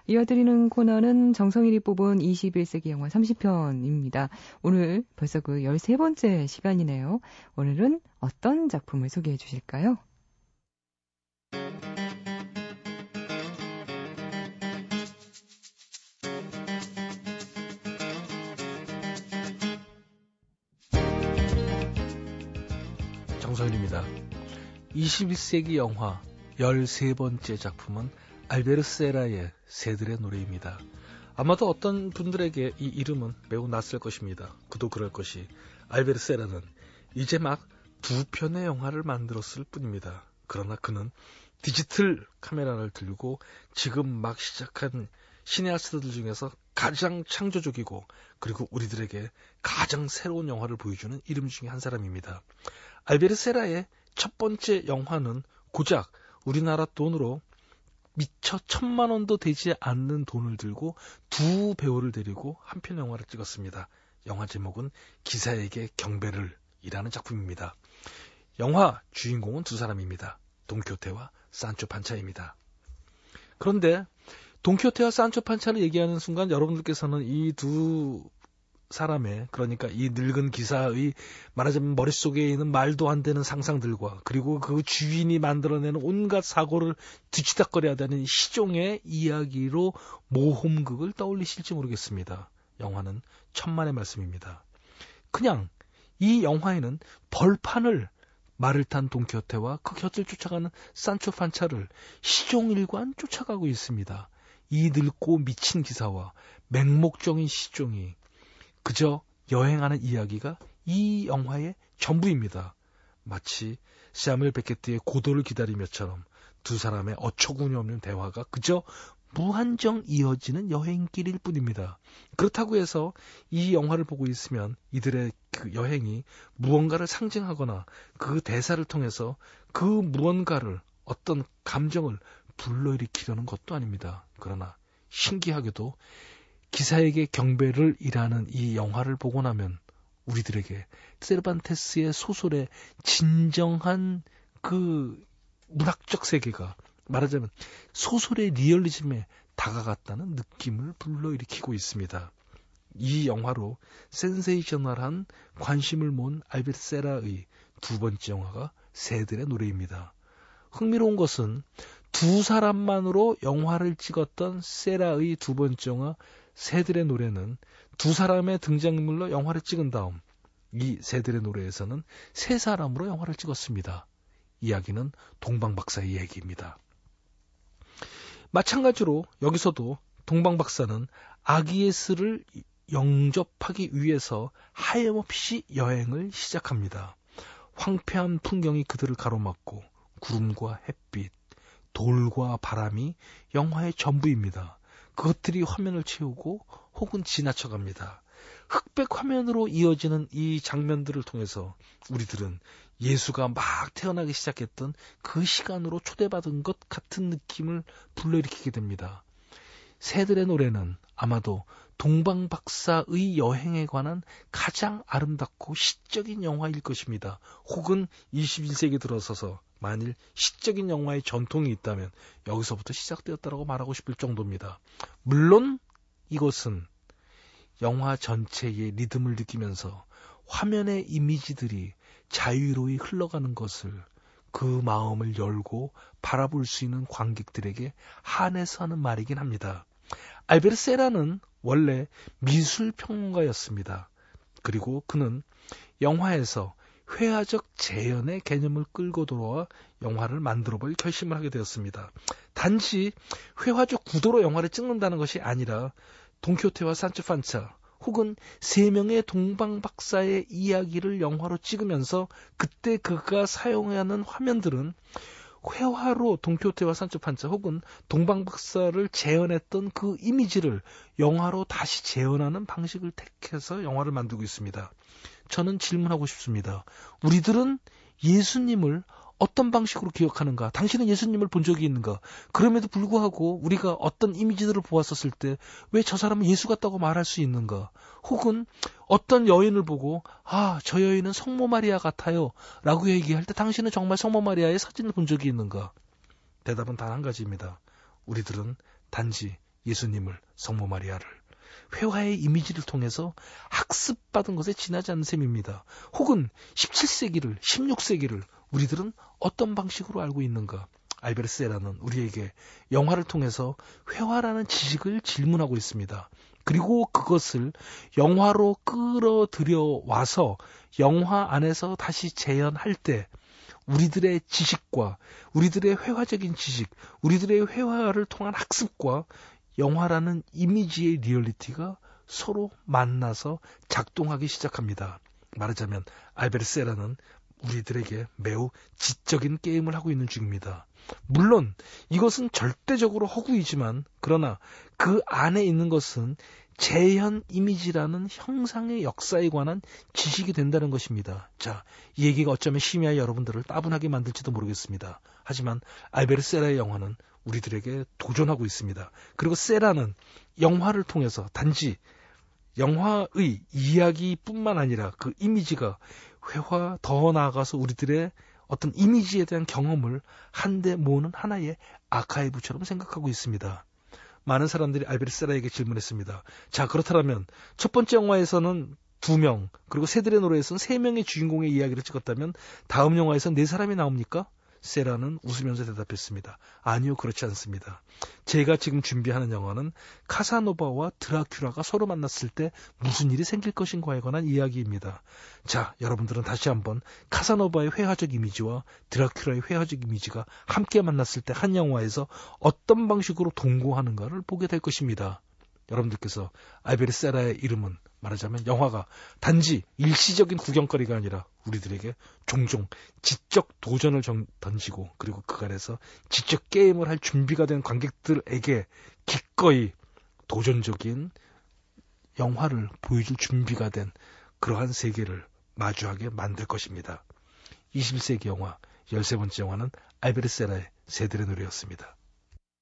이어드리는 코너는 정성일이 뽑은 21세기 영화 30편입니다. 오늘 벌써 그 13번째 시간이네요. 오늘은 어떤 작품을 소개해 주실까요? 정성일입니다. 21세기 영화 13번째 작품은 알베르 세라의 새들의 노래입니다. 아마도 어떤 분들에게 이 이름은 매우 낯설 것입니다. 그도 그럴 것이 알베르 세라는 이제 막 2편의 영화를 만들었을 뿐입니다. 그러나 그는 디지털 카메라를 들고 지금 막 시작한 시네아스트들 중에서 가장 창조적이고 그리고 우리들에게 가장 새로운 영화를 보여주는 이름 중에 한 사람입니다. 알베르 세라의 첫 번째 영화는 고작 우리나라 돈으로 미처 1,000만 원도 되지 않는 돈을 들고 두 배우를 데리고 한 편 영화를 찍었습니다. 영화 제목은 기사에게 경배를 이라는 작품입니다. 영화 주인공은 두 사람입니다. 돈키호테와 산초 판차입니다. 그런데 돈키호테와 산초 판차를 얘기하는 순간 여러분들께서는 이 두 사람의, 그러니까 이 늙은 기사의 말하자면 머릿속에 있는 말도 안 되는 상상들과 그리고 그 주인이 만들어내는 온갖 사고를 뒤치다꺼려야 되는 시종의 이야기로 모험극을 떠올리실지 모르겠습니다. 영화는 천만의 말씀입니다. 그냥 이 영화에는 벌판을 말을 탄 돈키호테와 그 곁을 쫓아가는 산초 판차를 시종일관 쫓아가고 있습니다. 이 늙고 미친 기사와 맹목적인 시종이 그저 여행하는 이야기가 이 영화의 전부입니다. 마치 샤뮬 베케트의 고도를 기다리며처럼 두 사람의 어처구니 없는 대화가 그저 무한정 이어지는 여행길일 뿐입니다. 그렇다고 해서 이 영화를 보고 있으면 이들의 그 여행이 무언가를 상징하거나 그 대사를 통해서 그 무언가를 어떤 감정을 불러일으키려는 것도 아닙니다. 그러나 신기하게도 기사에게 경배를 이라는 이 영화를 보고 나면 우리들에게 세르반테스의 소설의 진정한 그 문학적 세계가 말하자면 소설의 리얼리즘에 다가갔다는 느낌을 불러일으키고 있습니다. 이 영화로 센세이셔널한 관심을 모은 알베르 세라의 두 번째 영화가 새들의 노래입니다. 흥미로운 것은 두 사람만으로 영화를 찍었던 세라의 두 번째 영화 새들의 노래는 두 사람의 등장인물로 영화를 찍은 다음 이 새들의 노래에서는 세 사람으로 영화를 찍었습니다. 이야기는 동방박사의 얘기입니다. 마찬가지로 여기서도 동방박사는 아기예스를 영접하기 위해서 하염없이 여행을 시작합니다. 황폐한 풍경이 그들을 가로막고 구름과 햇빛, 돌과 바람이 영화의 전부입니다. 그것들이 화면을 채우고 혹은 지나쳐갑니다. 흑백 화면으로 이어지는 이 장면들을 통해서 우리들은 예수가 막 태어나기 시작했던 그 시간으로 초대받은 것 같은 느낌을 불러일으키게 됩니다. 새들의 노래는 아마도 동방박사의 여행에 관한 가장 아름답고 시적인 영화일 것입니다. 혹은 21세기 들어서서 만일 시적인 영화의 전통이 있다면 여기서부터 시작되었다고 말하고 싶을 정도입니다. 물론 이것은 영화 전체의 리듬을 느끼면서 화면의 이미지들이 자유로이 흘러가는 것을 그 마음을 열고 바라볼 수 있는 관객들에게 한해서 하는 말이긴 합니다. 알베르 세라는 원래 미술평론가였습니다. 그리고 그는 영화에서 회화적 재현의 개념을 끌고 들어와 영화를 만들어볼 결심을 하게 되었습니다. 단지 회화적 구도로 영화를 찍는다는 것이 아니라 돈키호테와 산초 판차 혹은 세 명의 동방박사의 이야기를 영화로 찍으면서 그때 그가 사용하는 화면들은 회화로 돈키호테와 산초 판차 혹은 동방박사를 재현했던 그 이미지를 영화로 다시 재현하는 방식을 택해서 영화를 만들고 있습니다. 저는 질문하고 싶습니다. 우리들은 예수님을 어떤 방식으로 기억하는가? 당신은 예수님을 본 적이 있는가? 그럼에도 불구하고 우리가 어떤 이미지들을 보았었을 때 왜 저 사람은 예수 같다고 말할 수 있는가? 혹은 어떤 여인을 보고 저 여인은 성모 마리아 같아요 라고 얘기할 때 당신은 정말 성모 마리아의 사진을 본 적이 있는가? 대답은 단 한 가지입니다. 우리들은 단지 예수님을, 성모 마리아를 회화의 이미지를 통해서 학습받은 것에 지나지 않는 셈입니다. 혹은 17세기를, 16세기를 우리들은 어떤 방식으로 알고 있는가? 알베르 세라는 우리에게 영화를 통해서 회화라는 지식을 질문하고 있습니다. 그리고 그것을 영화로 끌어들여 와서 영화 안에서 다시 재현할 때 우리들의 지식과 우리들의 회화적인 지식, 우리들의 회화를 통한 학습과 영화라는 이미지의 리얼리티가 서로 만나서 작동하기 시작합니다. 말하자면 알베르 세라는 우리들에게 매우 지적인 게임을 하고 있는 중입니다. 물론 이것은 절대적으로 허구이지만 그러나 그 안에 있는 것은 재현 이미지라는 형상의 역사에 관한 지식이 된다는 것입니다. 자, 이 얘기가 어쩌면 심야에 여러분들을 따분하게 만들지도 모르겠습니다. 하지만 알베르 세라의 영화는 우리들에게 도전하고 있습니다. 그리고 세라는 영화를 통해서 단지 영화의 이야기뿐만 아니라 그 이미지가 회화 더 나아가서 우리들의 어떤 이미지에 대한 경험을 한데 모으는 하나의 아카이브처럼 생각하고 있습니다. 많은 사람들이 알베르 세라에게 질문했습니다. 자, 그렇다면 첫 번째 영화에서는 2명, 그리고 새들의 노래에서는 3명의 주인공의 이야기를 찍었다면 다음 영화에서는 4사람이 나옵니까? 세라는 웃으면서 대답했습니다. 아니요, 그렇지 않습니다. 제가 지금 준비하는 영화는 카사노바와 드라큘라가 서로 만났을 때 무슨 일이 생길 것인가에 관한 이야기입니다. 자, 여러분들은 다시 한번 카사노바의 회화적 이미지와 드라큘라의 회화적 이미지가 함께 만났을 때 한 영화에서 어떤 방식으로 동거하는가를 보게 될 것입니다. 여러분들께서 알베르 세라의 이름은 말하자면 영화가 단지 일시적인 구경거리가 아니라 우리들에게 종종 지적 도전을 던지고 그리고 그간에서 지적 게임을 할 준비가 된 관객들에게 기꺼이 도전적인 영화를 보여줄 준비가 된 그러한 세계를 마주하게 만들 것입니다. 21세기 영화 13번째 영화는 알베르 세라의 새들의 노래였습니다.